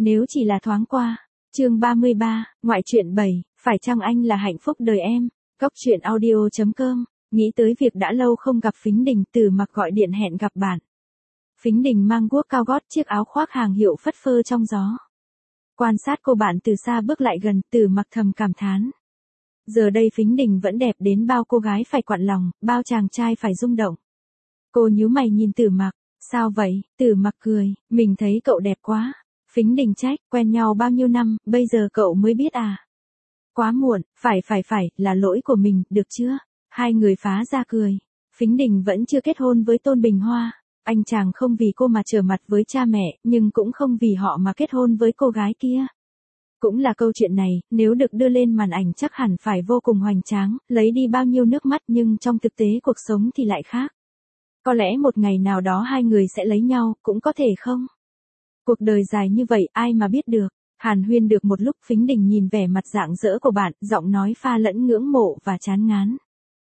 Nếu chỉ là thoáng qua. Chương 33, ngoại truyện 7, phải chăng anh là hạnh phúc đời em? Góc truyện audio.com, nghĩ tới việc đã lâu không gặp Phính Đình, Tử Mặc gọi điện hẹn gặp bạn. Phính Đình mang guốc cao gót, chiếc áo khoác hàng hiệu phất phơ trong gió. Quan sát cô bạn từ xa bước lại gần, Tử Mặc thầm cảm thán. Giờ đây Phính Đình vẫn đẹp đến bao cô gái phải quặn lòng, bao chàng trai phải rung động. Cô nhíu mày nhìn Tử Mặc, sao vậy? Tử Mặc cười, mình thấy cậu đẹp quá. Phính Đình trách, quen nhau bao nhiêu năm, bây giờ cậu mới biết à? Quá muộn, phải, là lỗi của mình, được chưa? Hai người phá ra cười. Phính Đình vẫn chưa kết hôn với Tôn Bình Hoa. Anh chàng không vì cô mà trở mặt với cha mẹ, nhưng cũng không vì họ mà kết hôn với cô gái kia. Cũng là câu chuyện này, nếu được đưa lên màn ảnh chắc hẳn phải vô cùng hoành tráng, lấy đi bao nhiêu nước mắt, nhưng trong thực tế cuộc sống thì lại khác. Có lẽ một ngày nào đó hai người sẽ lấy nhau, cũng có thể không? Cuộc đời dài như vậy, ai mà biết được. Hàn huyên được một lúc, Phính Đình nhìn vẻ mặt rạng rỡ của bạn, giọng nói pha lẫn ngưỡng mộ và chán ngán.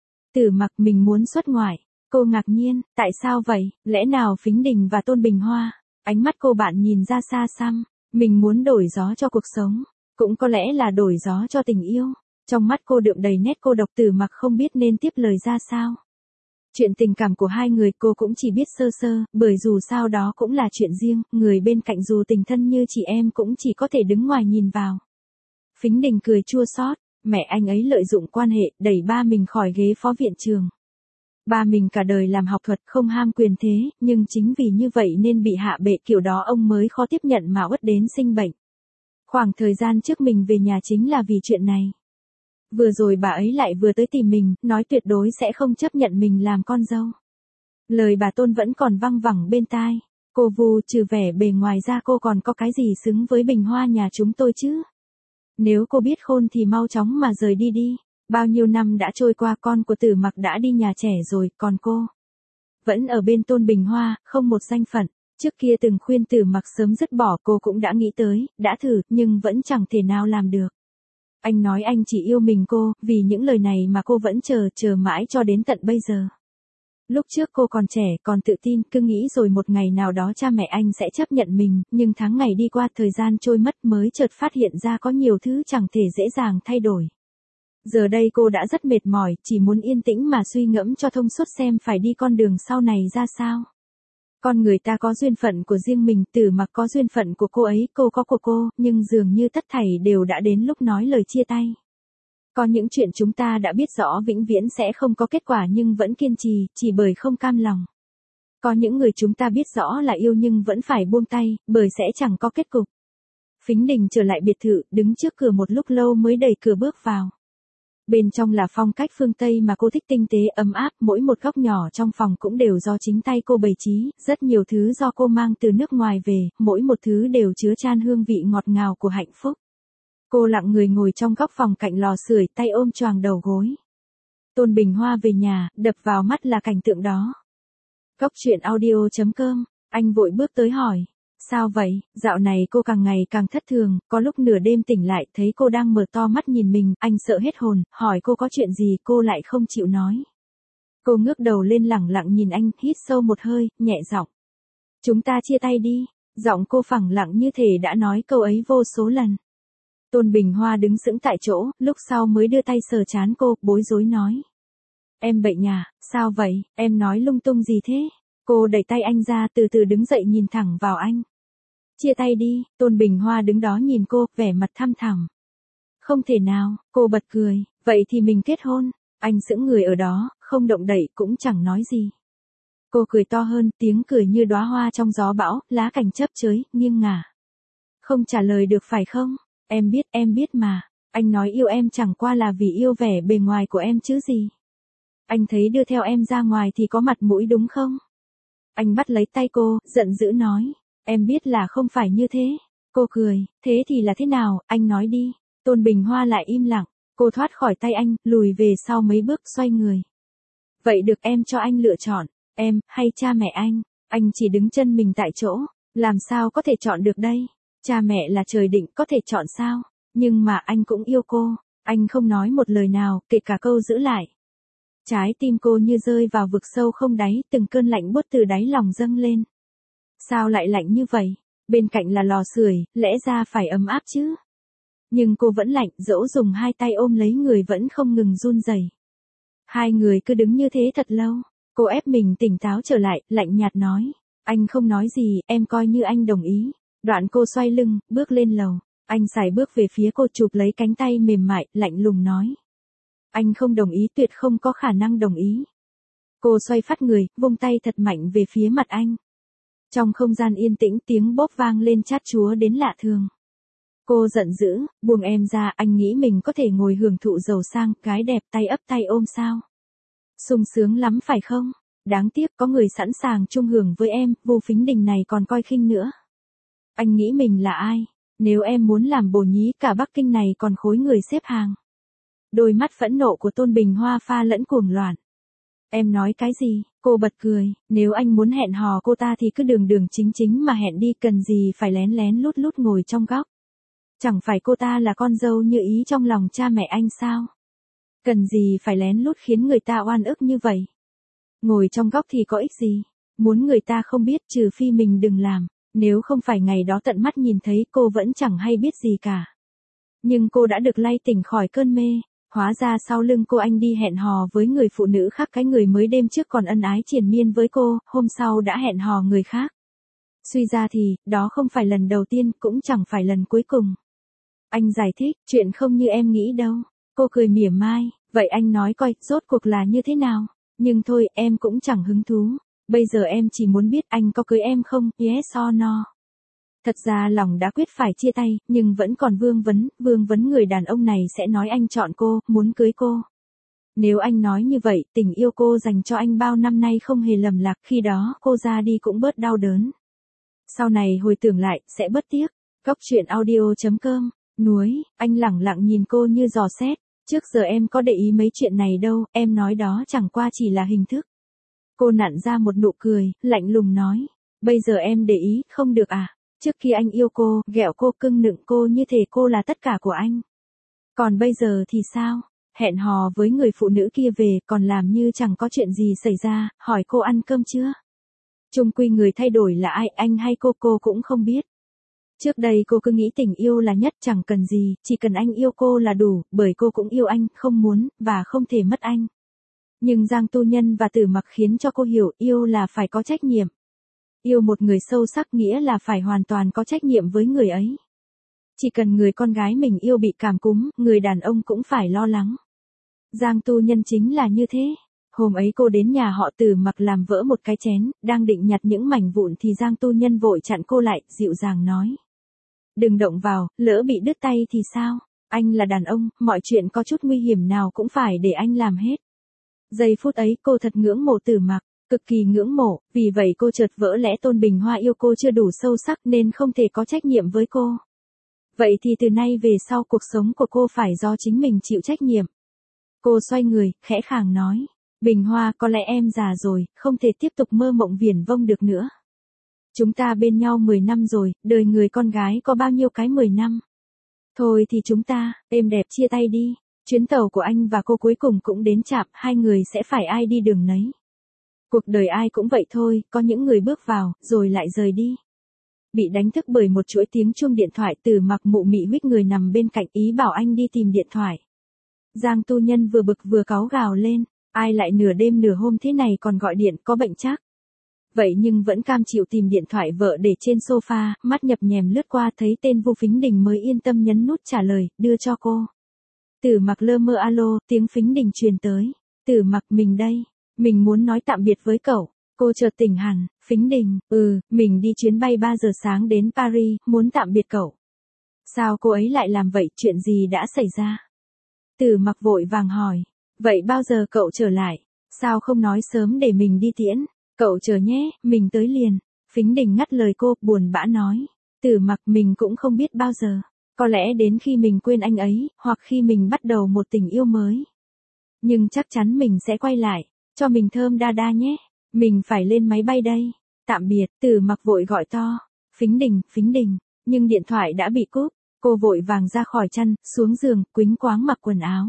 Tử Mặc, mình muốn xuất ngoại. Cô ngạc nhiên, tại sao vậy? Lẽ nào Phính Đình và Tôn Bình Hoa? Ánh mắt cô bạn nhìn ra xa xăm. Mình muốn đổi gió cho cuộc sống. Cũng có lẽ là đổi gió cho tình yêu. Trong mắt cô đượm đầy nét cô độc. Tử Mặc không biết nên tiếp lời ra sao. Chuyện tình cảm của hai người cô cũng chỉ biết sơ sơ, bởi dù sao đó cũng là chuyện riêng, người bên cạnh dù tình thân như chị em cũng chỉ có thể đứng ngoài nhìn vào. Phính Đình cười chua xót, mẹ anh ấy lợi dụng quan hệ, đẩy ba mình khỏi ghế phó viện trường. Ba mình cả đời làm học thuật không ham quyền thế, nhưng chính vì như vậy nên bị hạ bệ, kiểu đó ông mới khó tiếp nhận mà uất đến sinh bệnh. Khoảng thời gian trước mình về nhà chính là vì chuyện này. Vừa rồi bà ấy lại vừa tới tìm mình, nói tuyệt đối sẽ không chấp nhận mình làm con dâu. Lời bà Tôn vẫn còn văng vẳng bên tai. Cô Vu, trừ vẻ bề ngoài ra cô còn có cái gì xứng với Bình Hoa nhà chúng tôi chứ? Nếu cô biết khôn thì mau chóng mà rời đi đi. Bao nhiêu năm đã trôi qua, con của Tử Mặc đã đi nhà trẻ rồi, còn cô vẫn ở bên Tôn Bình Hoa, không một danh phận. Trước kia từng khuyên Tử Mặc sớm dứt bỏ, cô cũng đã nghĩ tới, đã thử, nhưng vẫn chẳng thể nào làm được. Anh nói anh chỉ yêu mình cô, vì những lời này mà cô vẫn chờ mãi cho đến tận bây giờ. Lúc trước cô còn trẻ, còn tự tin, cứ nghĩ rồi một ngày nào đó cha mẹ anh sẽ chấp nhận mình, nhưng tháng ngày đi qua, thời gian trôi mất mới chợt phát hiện ra có nhiều thứ chẳng thể dễ dàng thay đổi. Giờ đây cô đã rất mệt mỏi, chỉ muốn yên tĩnh mà suy ngẫm cho thông suốt xem phải đi con đường sau này ra sao. Con người ta có duyên phận của riêng mình, Tử Mặc có duyên phận của cô ấy, cô có của cô, nhưng dường như tất thảy đều đã đến lúc nói lời chia tay. Có những chuyện chúng ta đã biết rõ vĩnh viễn sẽ không có kết quả nhưng vẫn kiên trì, chỉ bởi không cam lòng. Có những người chúng ta biết rõ là yêu nhưng vẫn phải buông tay, bởi sẽ chẳng có kết cục. Phính Đình trở lại biệt thự, đứng trước cửa một lúc lâu mới đẩy cửa bước vào. Bên trong là phong cách phương Tây mà cô thích, tinh tế ấm áp, mỗi một góc nhỏ trong phòng cũng đều do chính tay cô bày trí, rất nhiều thứ do cô mang từ nước ngoài về, mỗi một thứ đều chứa chan hương vị ngọt ngào của hạnh phúc. Cô lặng người ngồi trong góc phòng cạnh lò sưởi, tay ôm choàng đầu gối. Tôn Bình Hoa về nhà, đập vào mắt là cảnh tượng đó. Góc truyện audio.com, anh vội bước tới hỏi. Sao vậy? Dạo này cô càng ngày càng thất thường, có lúc nửa đêm tỉnh lại thấy cô đang mở to mắt nhìn mình, anh sợ hết hồn, hỏi cô có chuyện gì, cô lại không chịu nói. Cô ngước đầu lên lẳng lặng nhìn anh, hít sâu một hơi, nhẹ giọng. Chúng ta chia tay đi. Giọng cô phẳng lặng như thể đã nói câu ấy vô số lần. Tôn Bình Hoa đứng sững tại chỗ, lúc sau mới đưa tay sờ trán cô, bối rối nói. Em bệnh à, sao vậy, em nói lung tung gì thế? Cô đẩy tay anh ra, từ từ đứng dậy nhìn thẳng vào anh. Chia tay đi. Tôn Bình Hoa đứng đó nhìn cô, vẻ mặt thăm thẳm. Không thể nào, cô bật cười, vậy thì mình kết hôn. Anh sững người ở đó, không động đậy cũng chẳng nói gì. Cô cười to hơn, tiếng cười như đóa hoa trong gió bão, lá cành chớp chới, nghiêng ngả. Không trả lời được phải không? Em biết mà. Anh nói yêu em chẳng qua là vì yêu vẻ bề ngoài của em chứ gì. Anh thấy đưa theo em ra ngoài thì có mặt mũi đúng không? Anh bắt lấy tay cô, giận dữ nói. Em biết là không phải như thế. Cô cười, thế thì là thế nào, anh nói đi. Tôn Bình Hoa lại im lặng, cô thoát khỏi tay anh, lùi về sau mấy bước, xoay người. Vậy được, em cho anh lựa chọn, em, hay cha mẹ anh chỉ đứng chân mình tại chỗ, làm sao có thể chọn được đây. Cha mẹ là trời định, có thể chọn sao, nhưng mà anh cũng yêu cô, anh không nói một lời nào, kể cả câu giữ lại. Trái tim cô như rơi vào vực sâu không đáy, từng cơn lạnh buốt từ đáy lòng dâng lên. Sao lại lạnh như vậy? Bên cạnh là lò sưởi, lẽ ra phải ấm áp chứ. Nhưng cô vẫn lạnh, dẫu dùng hai tay ôm lấy người vẫn không ngừng run rẩy. Hai người cứ đứng như thế thật lâu. Cô ép mình tỉnh táo trở lại, lạnh nhạt nói. Anh không nói gì, em coi như anh đồng ý. Đoạn cô xoay lưng, bước lên lầu. Anh sải bước về phía cô, chụp lấy cánh tay mềm mại, lạnh lùng nói. Anh không đồng ý, tuyệt không có khả năng đồng ý. Cô xoay phát người, vung tay thật mạnh về phía mặt anh. Trong không gian yên tĩnh, tiếng bóp vang lên chát chúa đến lạ thường. Cô giận dữ, buông em ra, anh nghĩ mình có thể ngồi hưởng thụ giàu sang, gái đẹp tay ấp tay ôm sao? Sung sướng lắm phải không? Đáng tiếc có người sẵn sàng chung hưởng với em, Vu Phính Đình này còn coi khinh nữa. Anh nghĩ mình là ai? Nếu em muốn làm bồ nhí cả Bắc Kinh này còn khối người xếp hàng. Đôi mắt phẫn nộ của Tôn Bình Hoa pha lẫn cuồng loạn. Em nói cái gì? Cô bật cười, nếu anh muốn hẹn hò cô ta thì cứ đường đường chính chính mà hẹn đi, cần gì phải lén lén lút lút ngồi trong góc. Chẳng phải cô ta là con dâu như ý trong lòng cha mẹ anh sao? Cần gì phải lén lút khiến người ta oan ức như vậy? Ngồi trong góc thì có ích gì? Muốn người ta không biết trừ phi mình đừng làm. Nếu không phải ngày đó tận mắt nhìn thấy cô vẫn chẳng hay biết gì cả. Nhưng cô đã được lay tỉnh khỏi cơn mê. Hóa ra sau lưng cô anh đi hẹn hò với người phụ nữ khác, cái người mới đêm trước còn ân ái triền miên với cô, hôm sau đã hẹn hò người khác. Suy ra thì, đó không phải lần đầu tiên, cũng chẳng phải lần cuối cùng. Anh giải thích, chuyện không như em nghĩ đâu. Cô cười mỉa mai, vậy anh nói coi, rốt cuộc là như thế nào? Nhưng thôi, em cũng chẳng hứng thú. Bây giờ em chỉ muốn biết anh có cưới em không, yes or no. Thật ra lòng đã quyết phải chia tay, nhưng vẫn còn vương vấn người đàn ông này sẽ nói anh chọn cô, muốn cưới cô. Nếu anh nói như vậy, tình yêu cô dành cho anh bao năm nay không hề lầm lạc, khi đó cô ra đi cũng bớt đau đớn. Sau này hồi tưởng lại, sẽ bớt tiếc. Góc truyện audio.com, Núi, anh lẳng lặng nhìn cô như dò xét. Trước giờ em có để ý mấy chuyện này đâu, em nói đó chẳng qua chỉ là hình thức. Cô nặn ra một nụ cười, lạnh lùng nói. Bây giờ em để ý, không được à? Trước khi anh yêu cô, ghẹo cô, cưng nựng cô như thể cô là tất cả của anh. Còn bây giờ thì sao? Hẹn hò với người phụ nữ kia về, còn làm như chẳng có chuyện gì xảy ra, hỏi cô ăn cơm chưa? Chung quy người thay đổi là ai, anh hay cô cũng không biết. Trước đây cô cứ nghĩ tình yêu là nhất, chẳng cần gì, chỉ cần anh yêu cô là đủ, bởi cô cũng yêu anh, không muốn, và không thể mất anh. Nhưng Giang Tu Nhân và Tử Mặc khiến cho cô hiểu, yêu là phải có trách nhiệm. Yêu một người sâu sắc nghĩa là phải hoàn toàn có trách nhiệm với người ấy. Chỉ cần người con gái mình yêu bị cảm cúm, người đàn ông cũng phải lo lắng. Giang Tu Nhân chính là như thế. Hôm ấy cô đến nhà họ Tử Mặc làm vỡ một cái chén, đang định nhặt những mảnh vụn thì Giang Tu Nhân vội chặn cô lại, dịu dàng nói. Đừng động vào, lỡ bị đứt tay thì sao? Anh là đàn ông, mọi chuyện có chút nguy hiểm nào cũng phải để anh làm hết. Giây phút ấy cô thật ngưỡng mộ Tử Mặc, cực kỳ ngưỡng mộ, vì vậy cô chợt vỡ lẽ Tôn Bình Hoa yêu cô chưa đủ sâu sắc nên không thể có trách nhiệm với cô. Vậy thì từ nay về sau cuộc sống của cô phải do chính mình chịu trách nhiệm. Cô xoay người, khẽ khàng nói. Bình Hoa, có lẽ em già rồi, không thể tiếp tục mơ mộng viển vông được nữa. Chúng ta bên nhau 10 năm rồi, đời người con gái có bao nhiêu cái 10 năm. Thôi thì chúng ta, êm đẹp chia tay đi. Chuyến tàu của anh và cô cuối cùng cũng đến trạm, hai người sẽ phải ai đi đường nấy. Cuộc đời ai cũng vậy thôi, có những người bước vào, rồi lại rời đi. Bị đánh thức bởi một chuỗi tiếng chuông điện thoại, Tử Mặc mụ mị huých người nằm bên cạnh, ý bảo anh đi tìm điện thoại. Giang Tu Nhân vừa bực vừa cáu gào lên, ai lại nửa đêm nửa hôm thế này còn gọi điện, có bệnh chắc. Vậy nhưng vẫn cam chịu tìm điện thoại vợ để trên sofa, mắt nhập nhèm lướt qua thấy tên Vu Phính Đình mới yên tâm nhấn nút trả lời, đưa cho cô. Tử Mặc lơ mơ alo, tiếng Phính Đình truyền tới. Tử Mặc, mình đây, mình muốn nói tạm biệt với cậu. Cô chợt tỉnh hẳn, Phính Đình, mình đi chuyến bay 3 giờ sáng đến Paris, muốn tạm biệt cậu. Sao cô ấy lại làm vậy, chuyện gì đã xảy ra? Tử Mặc vội vàng hỏi, vậy bao giờ cậu trở lại? Sao không nói sớm để mình đi tiễn? Cậu chờ nhé, mình tới liền. Phính Đình ngắt lời cô, buồn bã nói. Tử Mặc, mình cũng không biết bao giờ. Có lẽ đến khi mình quên anh ấy, hoặc khi mình bắt đầu một tình yêu mới. Nhưng chắc chắn mình sẽ quay lại, cho mình thơm đa đa nhé. Mình phải lên máy bay đây. Tạm biệt, Tử Mặc vội gọi to. Phính Đình, nhưng điện thoại đã bị cúp. Cô vội vàng ra khỏi chăn, xuống giường, quýnh quáng mặc quần áo.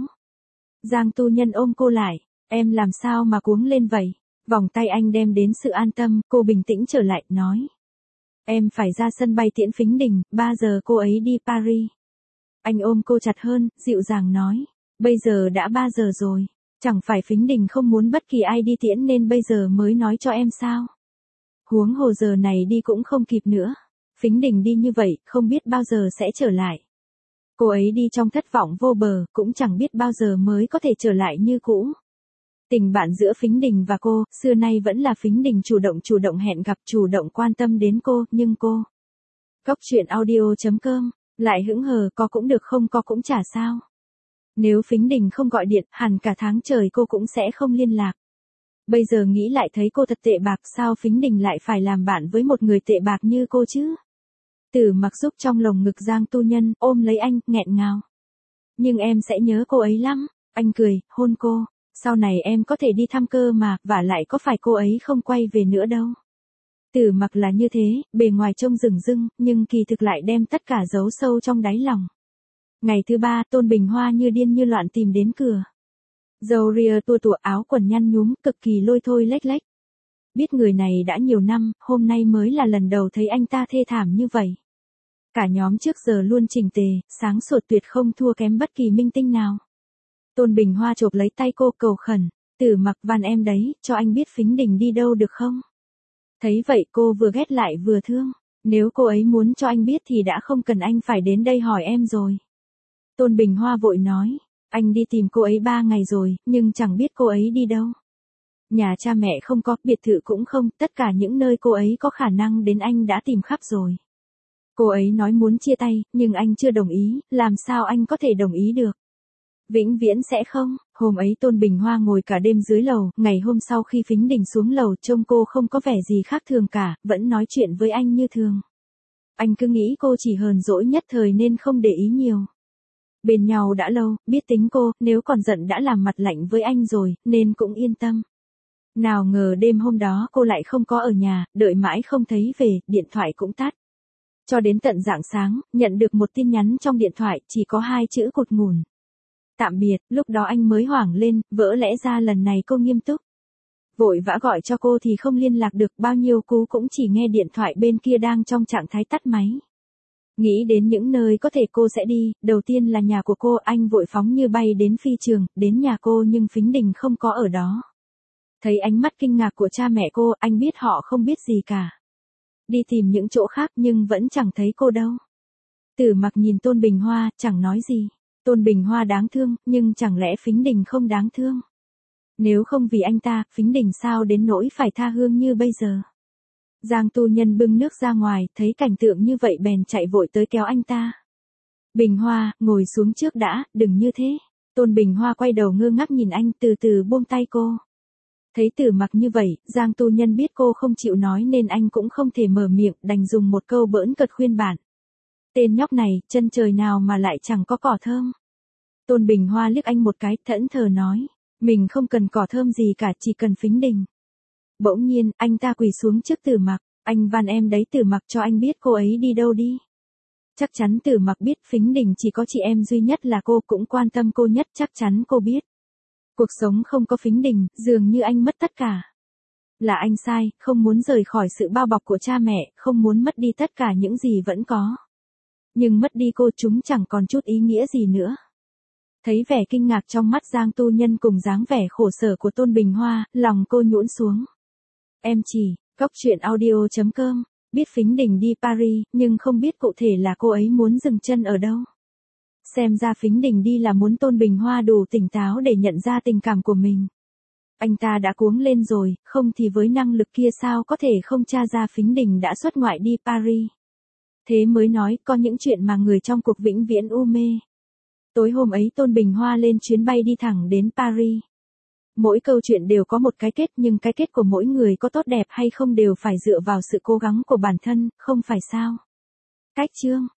Giang Tu Nhân ôm cô lại. Em làm sao mà cuống lên vậy? Vòng tay anh đem đến sự an tâm, cô bình tĩnh trở lại, nói. Em phải ra sân bay tiễn Phính Đình, 3 giờ cô ấy đi Paris. Anh ôm cô chặt hơn, dịu dàng nói. Bây giờ đã 3 giờ rồi. Chẳng phải Phính Đình không muốn bất kỳ ai đi tiễn nên bây giờ mới nói cho em sao? Huống hồ giờ này đi cũng không kịp nữa. Phính Đình đi như vậy, không biết bao giờ sẽ trở lại. Cô ấy đi trong thất vọng vô bờ, cũng chẳng biết bao giờ mới có thể trở lại như cũ. Tình bạn giữa Phính Đình và cô, xưa nay vẫn là Phính Đình chủ động hẹn gặp, chủ động quan tâm đến cô, nhưng cô. Cóc truyện audio.com, lại hững hờ, có cũng được không có cũng chả sao. Nếu Phính Đình không gọi điện, hẳn cả tháng trời cô cũng sẽ không liên lạc. Bây giờ nghĩ lại thấy cô thật tệ bạc, sao Phính Đình lại phải làm bạn với một người tệ bạc như cô chứ? Tử Mặc giúp trong lồng ngực Giang Tu Nhân, ôm lấy anh, nghẹn ngào. Nhưng em sẽ nhớ cô ấy lắm. Anh cười, hôn cô. Sau này em có thể đi thăm cơ mà, vả lại có phải cô ấy không quay về nữa đâu. Tử Mặc là như thế, bề ngoài trông rừng rưng, nhưng kỳ thực lại đem tất cả giấu sâu trong đáy lòng. Ngày thứ 3, Tôn Bình Hoa như điên như loạn tìm đến cửa. Râu ria tua tủa, áo quần nhăn nhúm, cực kỳ lôi thôi lếch lếch. Biết người này đã nhiều năm, hôm nay mới là lần đầu thấy anh ta thê thảm như vậy. Cả nhóm trước giờ luôn chỉnh tề, sáng sủa tuyệt không thua kém bất kỳ minh tinh nào. Tôn Bình Hoa chộp lấy tay cô cầu khẩn, Tử Mặc van em đấy, cho anh biết Phính Đình đi đâu được không? Thấy vậy cô vừa ghét lại vừa thương, nếu cô ấy muốn cho anh biết thì đã không cần anh phải đến đây hỏi em rồi. Tôn Bình Hoa vội nói, anh đi tìm cô ấy 3 ngày rồi, nhưng chẳng biết cô ấy đi đâu. Nhà cha mẹ không có, biệt thự cũng không, tất cả những nơi cô ấy có khả năng đến anh đã tìm khắp rồi. Cô ấy nói muốn chia tay, nhưng anh chưa đồng ý, làm sao anh có thể đồng ý được? Vĩnh viễn sẽ không. Hôm ấy Tôn Bình Hoa ngồi cả đêm dưới lầu, ngày hôm sau khi Phính Đình xuống lầu trông cô không có vẻ gì khác thường cả, vẫn nói chuyện với anh như thường. Anh cứ nghĩ cô chỉ hờn dỗi nhất thời nên không để ý nhiều. Bên nhau đã lâu, biết tính cô, nếu còn giận đã làm mặt lạnh với anh rồi, nên cũng yên tâm. Nào ngờ đêm hôm đó cô lại không có ở nhà, đợi mãi không thấy về, điện thoại cũng tắt. Cho đến tận rạng sáng, nhận được một tin nhắn trong điện thoại, chỉ có 2 chữ cụt ngủn. Tạm biệt, lúc đó anh mới hoảng lên, vỡ lẽ ra lần này cô nghiêm túc. Vội vã gọi cho cô thì không liên lạc được, bao nhiêu cú cũng chỉ nghe điện thoại bên kia đang trong trạng thái tắt máy. Nghĩ đến những nơi có thể cô sẽ đi, đầu tiên là nhà của cô, anh vội phóng như bay đến phi trường, đến nhà cô nhưng Phính Đình không có ở đó. Thấy ánh mắt kinh ngạc của cha mẹ cô, anh biết họ không biết gì cả. Đi tìm những chỗ khác nhưng vẫn chẳng thấy cô đâu. Tử Mặc nhìn Tôn Bình Hoa, chẳng nói gì. Tôn Bình Hoa đáng thương, nhưng chẳng lẽ Phính Đình không đáng thương? Nếu không vì anh ta, Phính Đình sao đến nỗi phải tha hương như bây giờ? Giang Tu Nhân bưng nước ra ngoài, thấy cảnh tượng như vậy bèn chạy vội tới kéo anh ta. Bình Hoa, ngồi xuống trước đã, đừng như thế. Tôn Bình Hoa quay đầu ngơ ngác nhìn anh, từ từ buông tay cô. Thấy Tử Mặc như vậy, Giang Tu Nhân biết cô không chịu nói nên anh cũng không thể mở miệng, đành dùng một câu bỡn cợt khuyên bạn. Tên nhóc này, chân trời nào mà lại chẳng có cỏ thơm. Tôn Bình Hoa liếc anh một cái, thẫn thờ nói, mình không cần cỏ thơm gì cả, chỉ cần Phính Đình. Bỗng nhiên, anh ta quỳ xuống trước Tử Mặc, anh van em đấy Tử Mặc cho anh biết cô ấy đi đâu đi. Chắc chắn Tử Mặc biết Phính Đình chỉ có chị em duy nhất là cô, cũng quan tâm cô nhất, chắc chắn cô biết. Cuộc sống không có Phính Đình, dường như anh mất tất cả. Là anh sai, không muốn rời khỏi sự bao bọc của cha mẹ, không muốn mất đi tất cả những gì vẫn có. Nhưng mất đi cô chúng chẳng còn chút ý nghĩa gì nữa. Thấy vẻ kinh ngạc trong mắt Giang Tu Nhân cùng dáng vẻ khổ sở của Tôn Bình Hoa, lòng cô nhũn xuống. Em chỉ, cóc truyện audio.com, biết Phính Đình đi Paris, nhưng không biết cụ thể là cô ấy muốn dừng chân ở đâu. Xem ra Phính Đình đi là muốn Tôn Bình Hoa đủ tỉnh táo để nhận ra tình cảm của mình. Anh ta đã cuống lên rồi, không thì với năng lực kia sao có thể không tra ra Phính Đình đã xuất ngoại đi Paris. Thế mới nói có những chuyện mà người trong cuộc vĩnh viễn u mê. Tối hôm ấy Tôn Bình Hoa lên chuyến bay đi thẳng đến Paris. Mỗi câu chuyện đều có một cái kết, nhưng cái kết của mỗi người có tốt đẹp hay không đều phải dựa vào sự cố gắng của bản thân, không phải sao? Cách chương